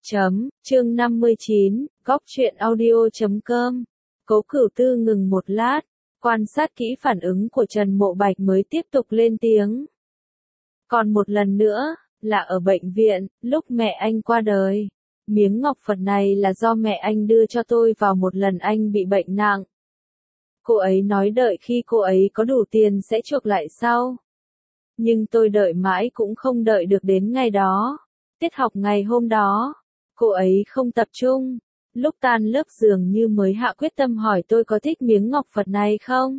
Chương 59, góc truyện audio.com. Cố Cửu Tư ngừng một lát, quan sát kỹ phản ứng của Trần Mộ Bạch mới tiếp tục lên tiếng. Còn một lần nữa, là ở bệnh viện, lúc mẹ anh qua đời. Miếng ngọc Phật này là do mẹ anh đưa cho tôi vào một lần anh bị bệnh nặng. Cô ấy nói đợi khi cô ấy có đủ tiền sẽ chuộc lại sau. Nhưng tôi đợi mãi cũng không đợi được đến ngày đó. Tiết học ngày hôm đó, cô ấy không tập trung. Lúc tan lớp dường như mới hạ quyết tâm hỏi tôi có thích miếng ngọc Phật này không.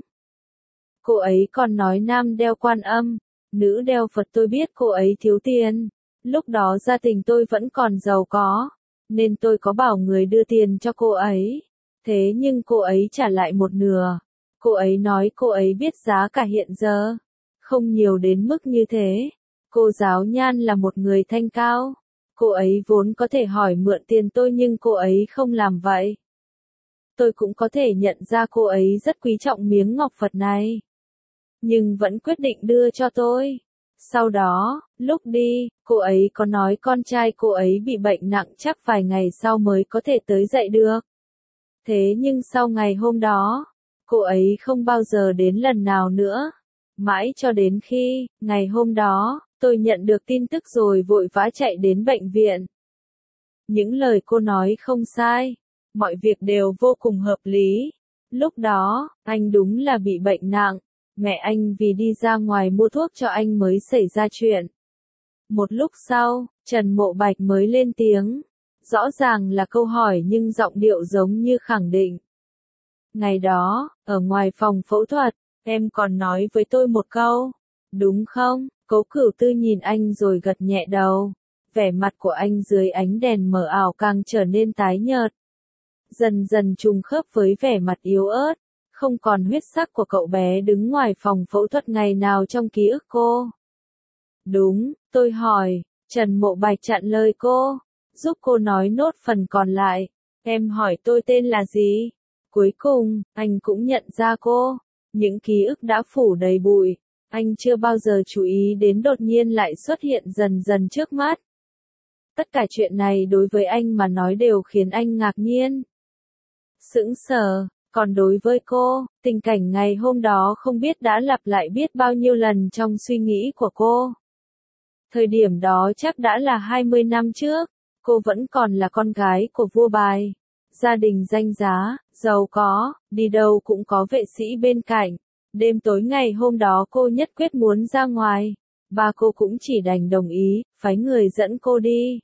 Cô ấy còn nói nam đeo Quan Âm, nữ đeo Phật. Tôi biết cô ấy thiếu tiền. Lúc đó gia đình tôi vẫn còn giàu có, nên tôi có bảo người đưa tiền cho cô ấy. Thế nhưng cô ấy trả lại một nửa. Cô ấy nói cô ấy biết giá cả hiện giờ không nhiều đến mức như thế. Cô giáo Nhan là một người thanh cao. Cô ấy vốn có thể hỏi mượn tiền tôi nhưng cô ấy không làm vậy. Tôi cũng có thể nhận ra cô ấy rất quý trọng miếng ngọc Phật này. Nhưng vẫn quyết định đưa cho tôi. Sau đó, lúc đi, cô ấy có nói con trai cô ấy bị bệnh nặng chắc vài ngày sau mới có thể tới dậy được. Thế nhưng sau ngày hôm đó, cô ấy không bao giờ đến lần nào nữa. Mãi cho đến khi, ngày hôm đó, tôi nhận được tin tức rồi vội vã chạy đến bệnh viện. Những lời cô nói không sai. Mọi việc đều vô cùng hợp lý. Lúc đó, anh đúng là bị bệnh nặng. Mẹ anh vì đi ra ngoài mua thuốc cho anh mới xảy ra chuyện. Một lúc sau, Trần Mộ Bạch mới lên tiếng. Rõ ràng là câu hỏi nhưng giọng điệu giống như khẳng định. Ngày đó, ở ngoài phòng phẫu thuật, em còn nói với tôi một câu. Đúng không? Cố Cửu Tư nhìn anh rồi gật nhẹ đầu. Vẻ mặt của anh dưới ánh đèn mờ ảo càng trở nên tái nhợt. Dần dần trùng khớp với vẻ mặt yếu ớt. Không còn huyết sắc của cậu bé đứng ngoài phòng phẫu thuật ngày nào trong ký ức cô. Đúng, tôi hỏi. Trần Mộ Bạch chặn lời cô, giúp cô nói nốt phần còn lại. Em hỏi tôi tên là gì? Cuối cùng, anh cũng nhận ra cô. Những ký ức đã phủ đầy bụi. Anh chưa bao giờ chú ý đến đột nhiên lại xuất hiện dần dần trước mắt. Tất cả chuyện này đối với anh mà nói đều khiến anh ngạc nhiên. Sững sờ. Còn đối với cô, tình cảnh ngày hôm đó không biết đã lặp lại biết bao nhiêu lần trong suy nghĩ của cô. Thời điểm đó chắc đã là 20 năm trước, cô vẫn còn là con gái của vua Bài. Gia đình danh giá, giàu có, đi đâu cũng có vệ sĩ bên cạnh. Đêm tối ngày hôm đó cô nhất quyết muốn ra ngoài. Ba cô cũng chỉ đành đồng ý, phái người dẫn cô đi.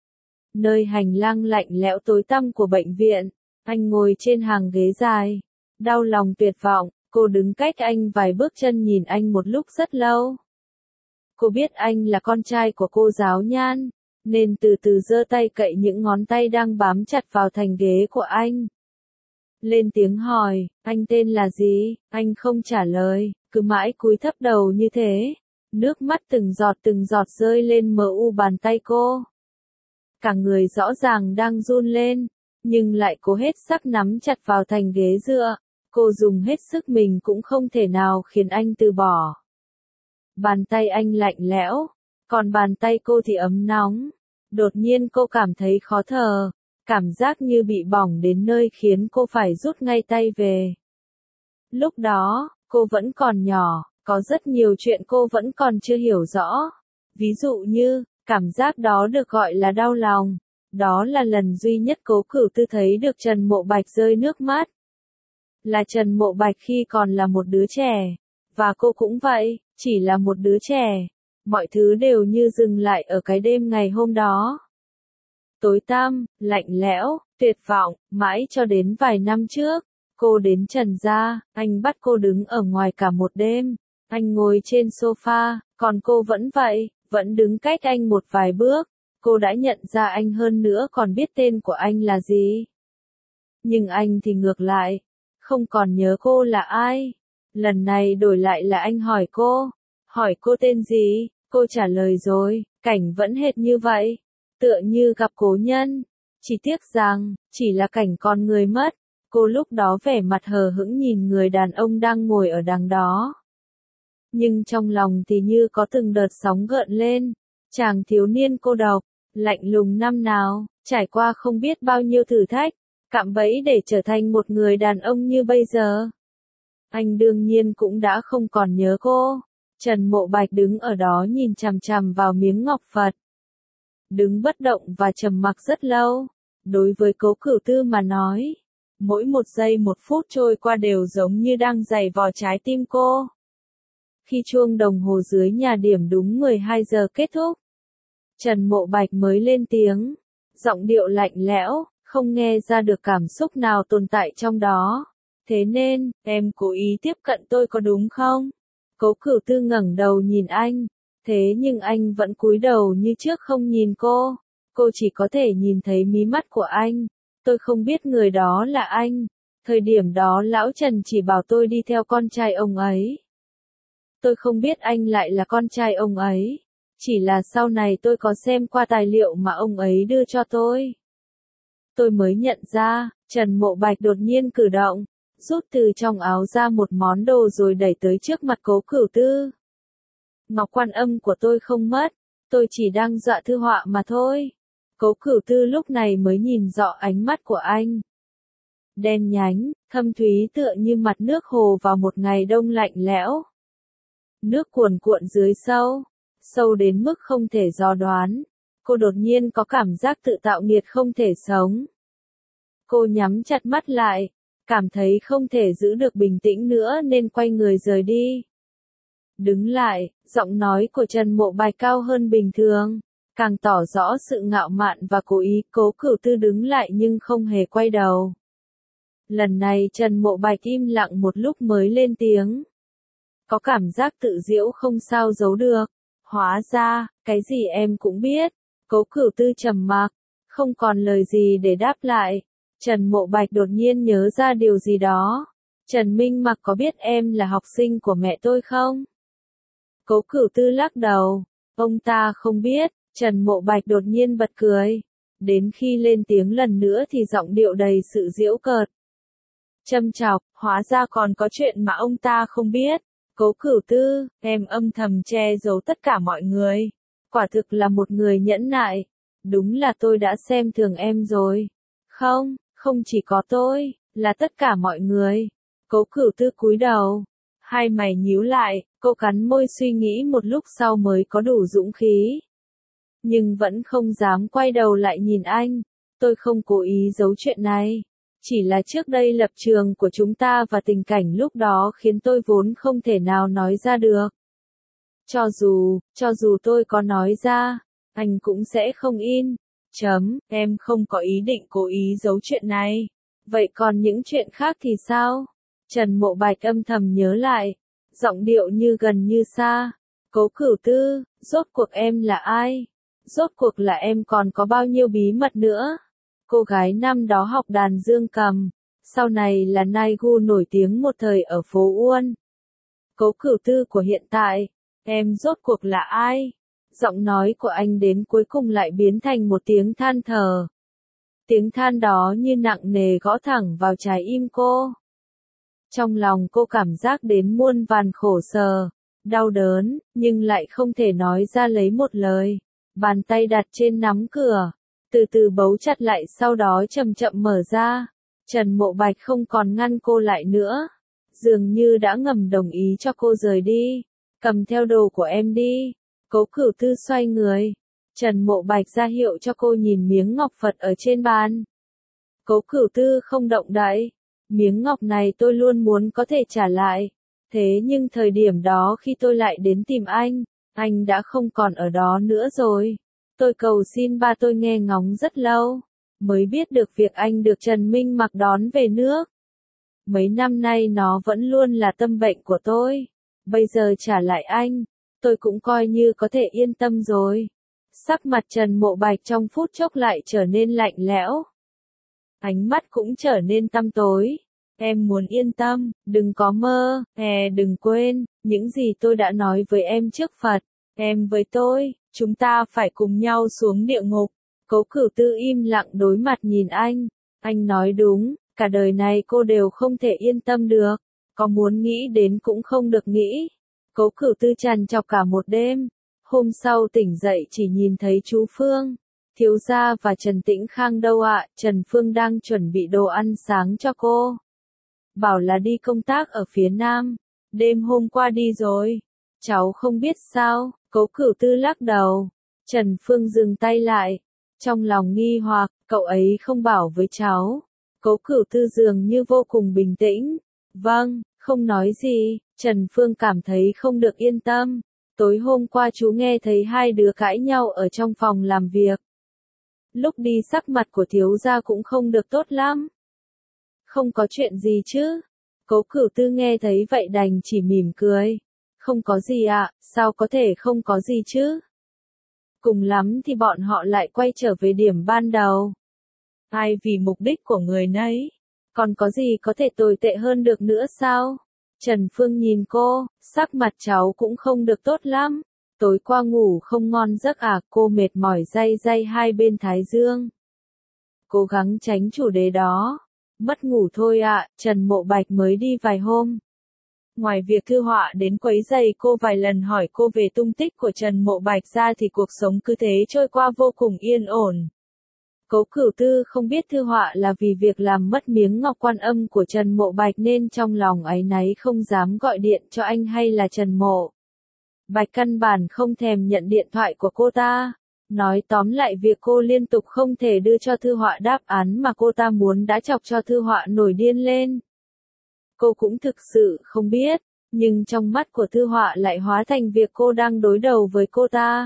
Nơi hành lang lạnh lẽo tối tăm của bệnh viện. Anh ngồi trên hàng ghế dài. Đau lòng tuyệt vọng, cô đứng cách anh vài bước chân nhìn anh một lúc rất lâu. Cô biết anh là con trai của cô giáo Nhan, nên từ từ giơ tay cậy những ngón tay đang bám chặt vào thành ghế của anh. Lên tiếng hỏi, anh tên là gì? Anh không trả lời, cứ mãi cúi thấp đầu như thế. Nước mắt từng giọt rơi lên mờ u bàn tay cô. Cả người rõ ràng đang run lên, nhưng lại cố hết sức nắm chặt vào thành ghế dựa. Cô dùng hết sức mình cũng không thể nào khiến anh từ bỏ. Bàn tay anh lạnh lẽo, còn bàn tay cô thì ấm nóng. Đột nhiên cô cảm thấy khó thở, cảm giác như bị bỏng đến nơi khiến cô phải rút ngay tay về. Lúc đó, cô vẫn còn nhỏ, có rất nhiều chuyện cô vẫn còn chưa hiểu rõ. Ví dụ như, cảm giác đó được gọi là đau lòng. Đó là lần duy nhất Cố Cửu Tư thấy được Trần Mộ Bạch rơi nước mắt. Là Trần Mộ Bạch khi còn là một đứa trẻ. Và cô cũng vậy, chỉ là một đứa trẻ. Mọi thứ đều như dừng lại ở cái đêm ngày hôm đó. Tối tăm, lạnh lẽo, tuyệt vọng, mãi cho đến vài năm trước. Cô đến Trần gia, anh bắt cô đứng ở ngoài cả một đêm. Anh ngồi trên sofa, còn cô vẫn vậy, vẫn đứng cách anh một vài bước. Cô đã nhận ra anh hơn nữa còn biết tên của anh là gì. Nhưng anh thì ngược lại, không còn nhớ cô là ai. Lần này đổi lại là anh hỏi cô tên gì, cô trả lời rồi, cảnh vẫn hệt như vậy, tựa như gặp cố nhân. Chỉ tiếc rằng, chỉ là cảnh con người mất. Cô lúc đó vẻ mặt hờ hững nhìn người đàn ông đang ngồi ở đằng đó. Nhưng trong lòng thì như có từng đợt sóng gợn lên. Chàng thiếu niên cô độc, lạnh lùng năm nào, trải qua không biết bao nhiêu thử thách, cạm bẫy để trở thành một người đàn ông như bây giờ. Anh đương nhiên cũng đã không còn nhớ cô. Trần Mộ Bạch đứng ở đó nhìn chằm chằm vào miếng ngọc Phật. Đứng bất động và trầm mặc rất lâu. Đối với Cố Cửu Tư mà nói, mỗi một giây một phút trôi qua đều giống như đang giày vò trái tim cô. Khi chuông đồng hồ dưới nhà điểm đúng 12 giờ kết thúc, Trần Mộ Bạch mới lên tiếng, giọng điệu lạnh lẽo, không nghe ra được cảm xúc nào tồn tại trong đó. Thế nên, em cố ý tiếp cận tôi có đúng không? Cố Cửu Tư ngẩng đầu nhìn anh, thế nhưng anh vẫn cúi đầu như trước không nhìn cô. Cô chỉ có thể nhìn thấy mí mắt của anh. Tôi không biết người đó là anh. Thời điểm đó lão Trần chỉ bảo tôi đi theo con trai ông ấy. Tôi không biết anh lại là con trai ông ấy. Chỉ là sau này tôi có xem qua tài liệu mà ông ấy đưa cho tôi. Tôi mới nhận ra, Trần Mộ Bạch đột nhiên cử động, rút từ trong áo ra một món đồ rồi đẩy tới trước mặt Cố Cửu Tư. Ngọc Quan Âm của tôi không mất, tôi chỉ đang dọa thư họa mà thôi. Cố Cửu Tư lúc này mới nhìn rõ ánh mắt của anh. Đen nhánh, thâm thúy tựa như mặt nước hồ vào một ngày đông lạnh lẽo. Nước cuồn cuộn dưới sâu, sâu đến mức không thể dò đoán. Cô đột nhiên có cảm giác tự tạo nghiệt không thể sống. Cô nhắm chặt mắt lại, cảm thấy không thể giữ được bình tĩnh nữa nên quay người rời đi. Đứng lại, giọng nói của Trần Mộ Bạch cao hơn bình thường, càng tỏ rõ sự ngạo mạn và cố ý. Cố Cửu Tư đứng lại nhưng không hề quay đầu. Lần này Trần Mộ Bạch im lặng một lúc mới lên tiếng. Có cảm giác tự giễu không sao giấu được. Hóa ra, cái gì em cũng biết. Cố Cửu Tư trầm mặc, không còn lời gì để đáp lại. Trần Mộ Bạch đột nhiên nhớ ra điều gì đó. Trần Minh Mặc có biết em là học sinh của mẹ tôi không? Cố Cửu Tư lắc đầu. Ông ta không biết. Trần Mộ Bạch đột nhiên bật cười. Đến khi lên tiếng lần nữa thì giọng điệu đầy sự giễu cợt. Châm chọc, hóa ra còn có chuyện mà ông ta không biết. Cố Cửu Tư, em âm thầm che giấu tất cả mọi người. Quả thực là một người nhẫn nại. Đúng là tôi đã xem thường em rồi. Không, không chỉ có tôi, là tất cả mọi người. Cố Cửu Tư cúi đầu. Hai mày nhíu lại, cô cắn môi suy nghĩ một lúc sau mới có đủ dũng khí. Nhưng vẫn không dám quay đầu lại nhìn anh. Tôi không cố ý giấu chuyện này. Chỉ là trước đây lập trường của chúng ta và tình cảnh lúc đó khiến tôi vốn không thể nào nói ra được. Cho dù tôi có nói ra, anh cũng sẽ không in. Em không có ý định cố ý giấu chuyện này. Vậy còn những chuyện khác thì sao? Trần Mộ Bạch âm thầm nhớ lại, giọng điệu như gần như xa. Cố Cửu Tư, rốt cuộc em là ai? Rốt cuộc là em còn có bao nhiêu bí mật nữa? Cô gái năm đó học đàn dương cầm, sau này là nai gu nổi tiếng một thời ở phố Uôn. Cố Cửu Tư của hiện tại, em rốt cuộc là ai? Giọng nói của anh đến cuối cùng lại biến thành một tiếng than thở. Tiếng than đó như nặng nề gõ thẳng vào trái tim cô. Trong lòng cô cảm giác đến muôn vàn khổ sở, đau đớn, nhưng lại không thể nói ra lấy một lời. Bàn tay đặt trên nắm cửa, từ từ bấu chặt lại sau đó chậm chậm mở ra. Trần Mộ Bạch không còn ngăn cô lại nữa. Dường như đã ngầm đồng ý cho cô rời đi. Cầm theo đồ của em đi. Cố Cửu Tư xoay người. Trần Mộ Bạch ra hiệu cho cô nhìn miếng ngọc Phật ở trên bàn. Cố Cửu Tư không động đậy. Miếng ngọc này tôi luôn muốn có thể trả lại. Thế nhưng thời điểm đó khi tôi lại đến tìm anh đã không còn ở đó nữa rồi. Tôi cầu xin ba tôi nghe ngóng rất lâu, mới biết được việc anh được Trần Minh Mặc đón về nước. Mấy năm nay nó vẫn luôn là tâm bệnh của tôi. Bây giờ trả lại anh, tôi cũng coi như có thể yên tâm rồi. Sắc mặt Trần Mộ Bạch trong phút chốc lại trở nên lạnh lẽo. Ánh mắt cũng trở nên tăm tối. Em muốn yên tâm, đừng có mơ, đừng quên, những gì tôi đã nói với em trước Phật. Em với tôi, chúng ta phải cùng nhau xuống địa ngục. Cố Cửu Tư im lặng đối mặt nhìn anh nói đúng, cả đời này cô đều không thể yên tâm được, có muốn nghĩ đến cũng không được nghĩ. Cố Cửu Tư trằn trọc cả một đêm, hôm sau tỉnh dậy chỉ nhìn thấy chú Phương. Thiếu gia và Trần Tĩnh Khang đâu ạ? Trần Phương đang chuẩn bị đồ ăn sáng cho cô. Bảo là đi công tác ở phía Nam. Đêm hôm qua đi rồi. Cháu không biết sao, Cố Cửu Tư lắc đầu. Trần Phương dừng tay lại. Trong lòng nghi hoặc, cậu ấy không bảo với cháu. Cố Cửu Tư dường như vô cùng bình tĩnh. Vâng, không nói gì. Trần Phương cảm thấy không được yên tâm. Tối hôm qua chú nghe thấy hai đứa cãi nhau ở trong phòng làm việc. Lúc đi sắc mặt của thiếu gia cũng không được tốt lắm. Không có chuyện gì chứ? Cố Cửu Tư nghe thấy vậy đành chỉ mỉm cười. Không có gì ạ, sao có thể không có gì chứ? Cùng lắm thì bọn họ lại quay trở về điểm ban đầu. Ai vì mục đích của người nấy. Còn có gì có thể tồi tệ hơn được nữa sao? Trần Phương nhìn cô, sắc mặt cháu cũng không được tốt lắm. Tối qua ngủ không ngon giấc à? Cô mệt mỏi day day hai bên thái dương. Cố gắng tránh chủ đề đó. Mất ngủ thôi ạ, Trần Mộ Bạch mới đi vài hôm. Ngoài việc thư họa đến quấy rầy cô vài lần hỏi cô về tung tích của Trần Mộ Bạch ra thì cuộc sống cứ thế trôi qua vô cùng yên ổn. Cố Cửu Tư không biết thư họa là vì việc làm mất miếng ngọc quan âm của Trần Mộ Bạch nên trong lòng áy náy không dám gọi điện cho anh hay là Trần Mộ Bạch căn bản không thèm nhận điện thoại của cô ta. Nói tóm lại việc cô liên tục không thể đưa cho thư họa đáp án mà cô ta muốn đã chọc cho thư họa nổi điên lên. Cô cũng thực sự không biết, nhưng trong mắt của thư họa lại hóa thành việc cô đang đối đầu với cô ta.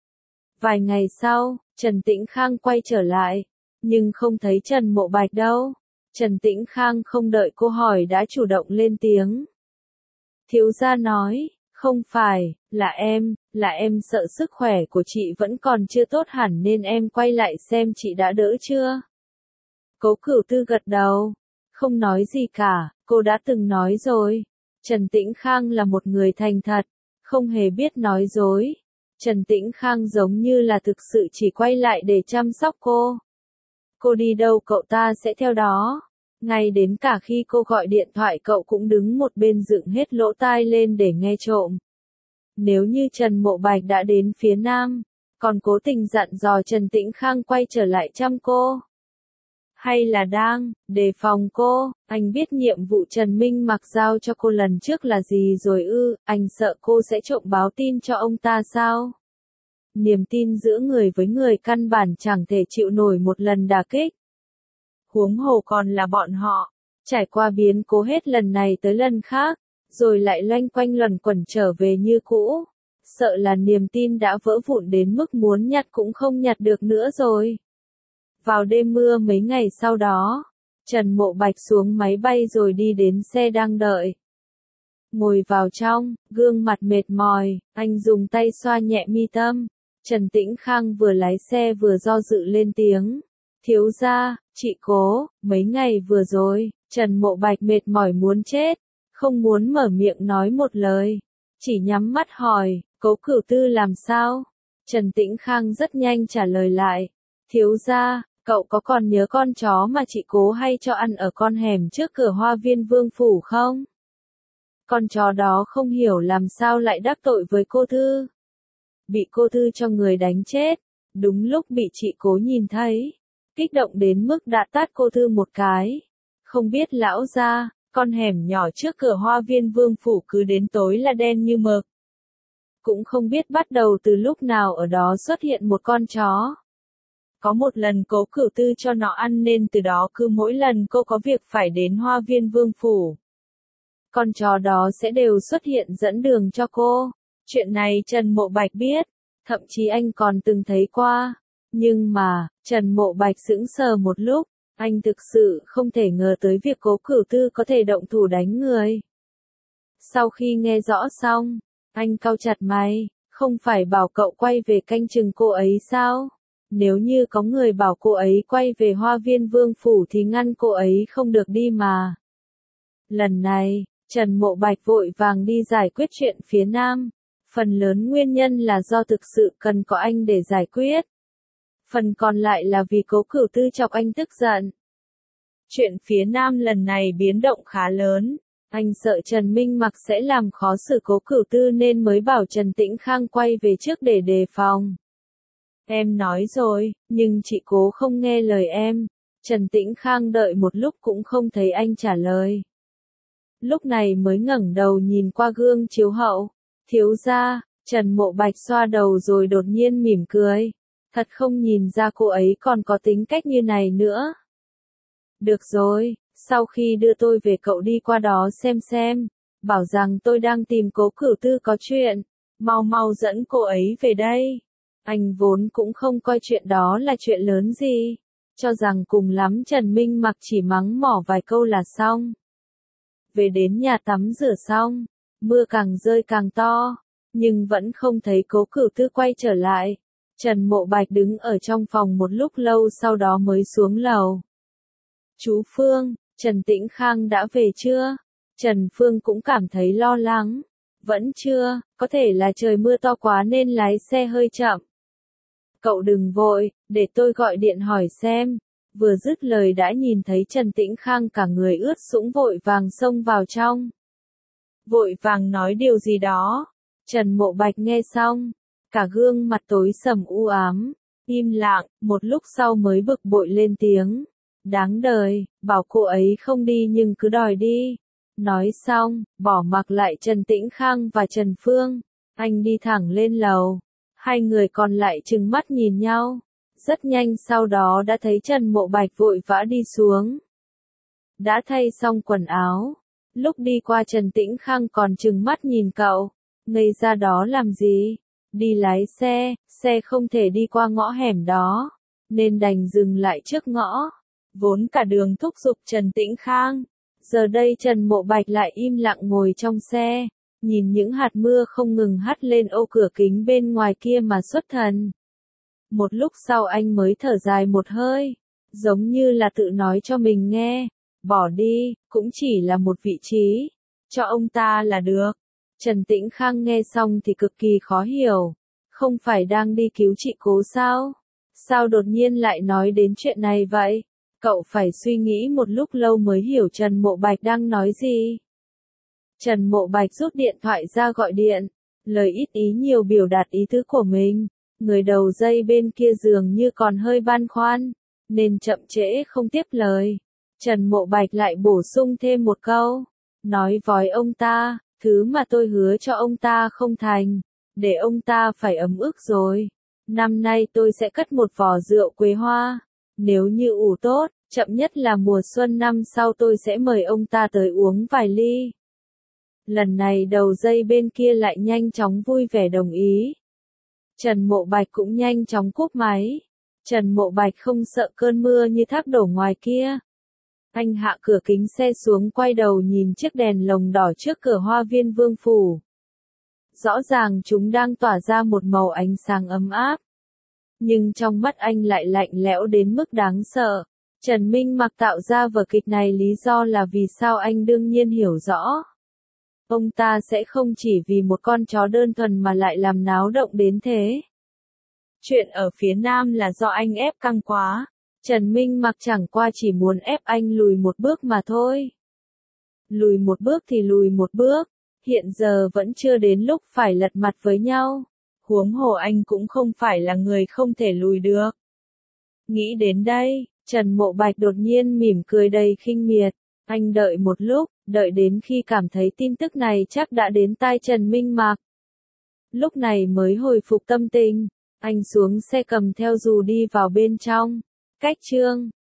Vài ngày sau, Trần Tĩnh Khang quay trở lại, nhưng không thấy Trần Mộ Bạch đâu. Trần Tĩnh Khang không đợi cô hỏi đã chủ động lên tiếng. Thiếu gia nói, không phải, là em sợ sức khỏe của chị vẫn còn chưa tốt hẳn nên em quay lại xem chị đã đỡ chưa. Cố Cửu Tư gật đầu, không nói gì cả, cô đã từng nói rồi. Trần Tĩnh Khang là một người thành thật, không hề biết nói dối. Trần Tĩnh Khang giống như là thực sự chỉ quay lại để chăm sóc cô. Cô đi đâu cậu ta sẽ theo đó. Ngay đến cả khi cô gọi điện thoại cậu cũng đứng một bên dựng hết lỗ tai lên để nghe trộm. Nếu như Trần Mộ Bạch đã đến phía Nam, còn cố tình dặn dò Trần Tĩnh Khang quay trở lại chăm cô. Hay là đang đề phòng cô, anh biết nhiệm vụ Trần Minh Mặc giao cho cô lần trước là gì rồi ư, anh sợ cô sẽ trộm báo tin cho ông ta sao? Niềm tin giữa người với người căn bản chẳng thể chịu nổi một lần đả kích. Huống hồ còn là bọn họ, trải qua biến cố hết lần này tới lần khác, rồi lại loanh quanh luẩn quẩn trở về như cũ. Sợ là niềm tin đã vỡ vụn đến mức muốn nhặt cũng không nhặt được nữa rồi. Vào đêm mưa mấy ngày sau đó, Trần Mộ Bạch xuống máy bay rồi đi đến xe đang đợi. Ngồi vào trong, gương mặt mệt mỏi, anh dùng tay xoa nhẹ mi tâm. Trần Tĩnh Khang vừa lái xe vừa do dự lên tiếng. Thiếu gia, chị Cố, mấy ngày vừa rồi, Trần Mộ Bạch mệt mỏi muốn chết, không muốn mở miệng nói một lời. Chỉ nhắm mắt hỏi, Cố Cửu Tư làm sao? Trần Tĩnh Khang rất nhanh trả lời lại. Thiếu gia, cậu có còn nhớ con chó mà chị Cố hay cho ăn ở con hẻm trước cửa Hoa Viên Vương Phủ không? Con chó đó không hiểu làm sao lại đắc tội với cô Thư. Bị cô Thư cho người đánh chết, đúng lúc bị chị Cố nhìn thấy. Kích động đến mức đã tát cô Thư một cái. Không biết lão gia, con hẻm nhỏ trước cửa Hoa Viên Vương Phủ cứ đến tối là đen như mực. Cũng không biết bắt đầu từ lúc nào ở đó xuất hiện một con chó. Có một lần Cố Cửu Tư cho nó ăn nên từ đó cứ mỗi lần cô có việc phải đến Hoa Viên Vương Phủ, con chó đó sẽ đều xuất hiện dẫn đường cho cô. Chuyện này Trần Mộ Bạch biết, thậm chí anh còn từng thấy qua. Nhưng mà, Trần Mộ Bạch sững sờ một lúc, anh thực sự không thể ngờ tới việc Cố Cửu Tư có thể động thủ đánh người. Sau khi nghe rõ xong, anh cau chặt mày, không phải bảo cậu quay về canh chừng cô ấy sao? Nếu như có người bảo cô ấy quay về Hoa Viên Vương Phủ thì ngăn cô ấy không được đi mà. Lần này, Trần Mộ Bạch vội vàng đi giải quyết chuyện phía Nam. Phần lớn nguyên nhân là do thực sự cần có anh để giải quyết. Phần còn lại là vì Cố Cửu Tư chọc anh tức giận. Chuyện phía Nam lần này biến động khá lớn. Anh sợ Trần Minh Mặc sẽ làm khó xử Cố Cửu Tư nên mới bảo Trần Tĩnh Khang quay về trước để đề phòng. Em nói rồi, nhưng chị cố không nghe lời em. Trần Tĩnh Khang đợi một lúc cũng không thấy anh trả lời. Lúc này mới ngẩng đầu nhìn qua gương chiếu hậu. Thiếu gia, Trần Mộ Bạch xoa đầu rồi đột nhiên mỉm cười. Thật không nhìn ra cô ấy còn có tính cách như này nữa. Được rồi, sau khi đưa tôi về cậu đi qua đó xem. Bảo rằng tôi đang tìm Cố Cửu Tư có chuyện. Mau mau dẫn cô ấy về đây. Anh vốn cũng không coi chuyện đó là chuyện lớn gì. Cho rằng cùng lắm Trần Minh Mặc chỉ mắng mỏ vài câu là xong. Về đến nhà tắm rửa xong, mưa càng rơi càng to, nhưng vẫn không thấy Cố Cửu Tư quay trở lại. Trần Mộ Bạch đứng ở trong phòng một lúc lâu sau đó mới xuống lầu. Chú Phương, Trần Tĩnh Khang đã về chưa? Trần Phương cũng cảm thấy lo lắng. Vẫn chưa, có thể là trời mưa to quá nên lái xe hơi chậm. Cậu đừng vội, để tôi gọi điện hỏi xem. Vừa dứt lời đã nhìn thấy Trần Tĩnh Khang cả người ướt sũng vội vàng xông vào trong. Vội vàng nói điều gì đó. Trần Mộ Bạch nghe xong, cả gương mặt tối sầm u ám, im lặng, một lúc sau mới bực bội lên tiếng. Đáng đời, bảo cô ấy không đi nhưng cứ đòi đi. Nói xong, bỏ mặc lại Trần Tĩnh Khang và Trần Phương, anh đi thẳng lên lầu. Hai người còn lại trừng mắt nhìn nhau. Rất nhanh sau đó đã thấy Trần Mộ Bạch vội vã đi xuống. Đã thay xong quần áo. Lúc đi qua Trần Tĩnh Khang còn trừng mắt nhìn cậu. Ngây ra đó làm gì? Đi lái xe, xe không thể đi qua ngõ hẻm đó. Nên đành dừng lại trước ngõ. Vốn cả đường thúc giục Trần Tĩnh Khang. Giờ đây Trần Mộ Bạch lại im lặng ngồi trong xe. Nhìn những hạt mưa không ngừng hắt lên ô cửa kính bên ngoài kia mà xuất thần. Một lúc sau anh mới thở dài một hơi, giống như là tự nói cho mình nghe, bỏ đi, cũng chỉ là một vị trí, cho ông ta là được. Trần Tĩnh Khang nghe xong thì cực kỳ khó hiểu, không phải đang đi cứu chị Cố sao? Sao đột nhiên lại nói đến chuyện này vậy? Cậu phải suy nghĩ một lúc lâu mới hiểu Trần Mộ Bạch đang nói gì. Trần Mộ Bạch rút điện thoại ra gọi điện, lời ít ý nhiều biểu đạt ý tứ của mình. Người đầu dây bên kia dường như còn hơi băn khoăn, nên chậm trễ không tiếp lời. Trần Mộ Bạch lại bổ sung thêm một câu, nói với ông ta, thứ mà tôi hứa cho ông ta không thành, để ông ta phải ấm ức rồi. Năm nay tôi sẽ cất một vò rượu quế hoa, nếu như ủ tốt, chậm nhất là mùa xuân năm sau tôi sẽ mời ông ta tới uống vài ly. Lần này đầu dây bên kia lại nhanh chóng vui vẻ đồng ý. Trần Mộ Bạch cũng nhanh chóng cúp máy. Trần Mộ Bạch không sợ cơn mưa như thác đổ ngoài kia. Anh hạ cửa kính xe xuống quay đầu nhìn chiếc đèn lồng đỏ trước cửa Hoa Viên Vương Phủ. Rõ ràng chúng đang tỏa ra một màu ánh sáng ấm áp. Nhưng trong mắt anh lại lạnh lẽo đến mức đáng sợ. Trần Minh Mặc tạo ra vở kịch này lý do là vì sao anh đương nhiên hiểu rõ. Ông ta sẽ không chỉ vì một con chó đơn thuần mà lại làm náo động đến thế. Chuyện ở phía Nam là do anh ép căng quá. Trần Minh Mặc chẳng qua chỉ muốn ép anh lùi một bước mà thôi. Lùi một bước thì lùi một bước. Hiện giờ vẫn chưa đến lúc phải lật mặt với nhau. Huống hồ anh cũng không phải là người không thể lùi được. Nghĩ đến đây, Trần Mộ Bạch đột nhiên mỉm cười đầy khinh miệt. Anh đợi một lúc, đợi đến khi cảm thấy tin tức này chắc đã đến tai Trần Minh Mặc. Lúc này mới hồi phục tâm tình, anh xuống xe cầm theo dù đi vào bên trong. Cách chương